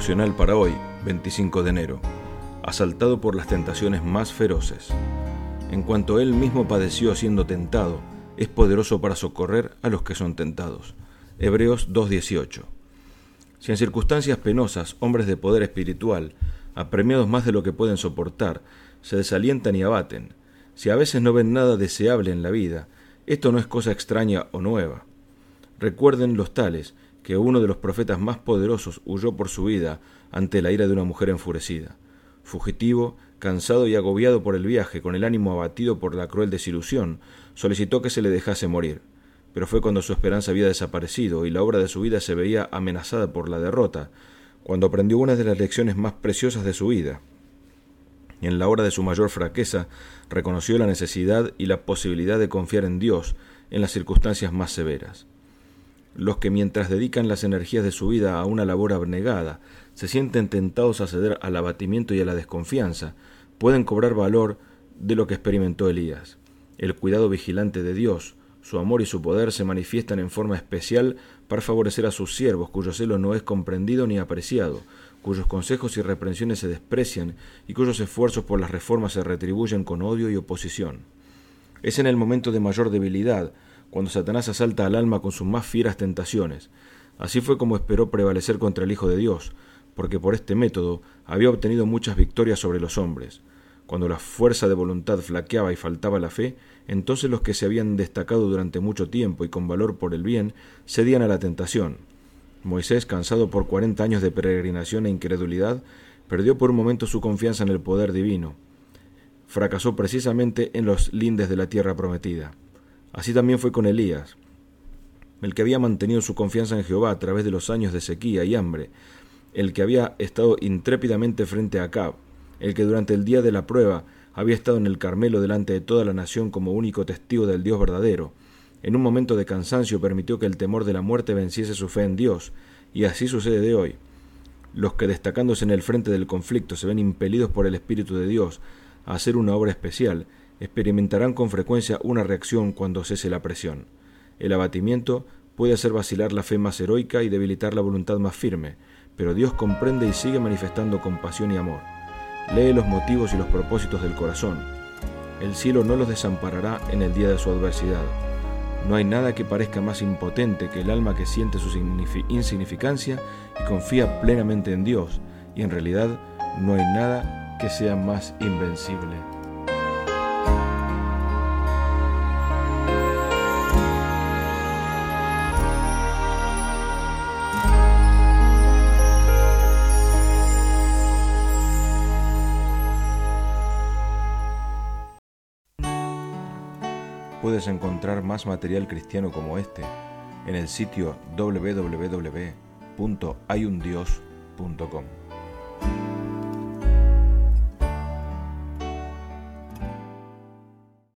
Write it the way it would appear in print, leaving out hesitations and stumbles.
devocional para hoy, 25 de enero. Asaltado por las tentaciones más feroces. En cuanto él mismo padeció siendo tentado, es poderoso para socorrer a los que son tentados. Hebreos 2:18. Si en circunstancias penosas, hombres de poder espiritual, apremiados más de lo que pueden soportar, se desalientan y abaten, si a veces no ven nada deseable en la vida, esto no es cosa extraña o nueva. Recuerden los tales que uno de los profetas más poderosos huyó por su vida ante la ira de una mujer enfurecida. Fugitivo, cansado y agobiado por el viaje, con el ánimo abatido por la cruel desilusión, solicitó que se le dejase morir. Pero fue cuando su esperanza había desaparecido y la obra de su vida se veía amenazada por la derrota, cuando aprendió una de las lecciones más preciosas de su vida. En la hora de su mayor fraqueza, reconoció la necesidad y la posibilidad de confiar en Dios en las circunstancias más severas. Los que mientras dedican las energías de su vida a una labor abnegada, se sienten tentados a ceder al abatimiento y a la desconfianza, pueden cobrar valor de lo que experimentó Elías. El cuidado vigilante de Dios, su amor y su poder se manifiestan en forma especial para favorecer a sus siervos, cuyo celo no es comprendido ni apreciado, cuyos consejos y reprensiones se desprecian y cuyos esfuerzos por las reformas se retribuyen con odio y oposición. Es en el momento de mayor debilidad, cuando Satanás asalta al alma con sus más fieras tentaciones. Así fue como esperó prevalecer contra el Hijo de Dios, porque por este método había obtenido muchas victorias sobre los hombres. Cuando la fuerza de voluntad flaqueaba y faltaba la fe, entonces los que se habían destacado durante mucho tiempo y con valor por el bien, cedían a la tentación. Moisés, cansado por 40 años de peregrinación e incredulidad, perdió por un momento su confianza en el poder divino. Fracasó precisamente en los lindes de la tierra prometida. Así también fue con Elías, el que había mantenido su confianza en Jehová a través de los años de sequía y hambre, el que había estado intrépidamente frente a Acab, el que durante el día de la prueba había estado en el Carmelo delante de toda la nación como único testigo del Dios verdadero. En un momento de cansancio permitió que el temor de la muerte venciese su fe en Dios, y así sucede de hoy. Los que destacándose en el frente del conflicto se ven impelidos por el Espíritu de Dios a hacer una obra especial, experimentarán con frecuencia una reacción cuando cese la presión. El abatimiento puede hacer vacilar la fe más heroica y debilitar la voluntad más firme, pero Dios comprende y sigue manifestando compasión y amor. Lee los motivos y los propósitos del corazón. El cielo no los desamparará en el día de su adversidad. No hay nada que parezca más impotente que el alma que siente su insignificancia y confía plenamente en Dios, y en realidad no hay nada que sea más invencible. Puedes encontrar más material cristiano como este en el sitio www.hayundios.com.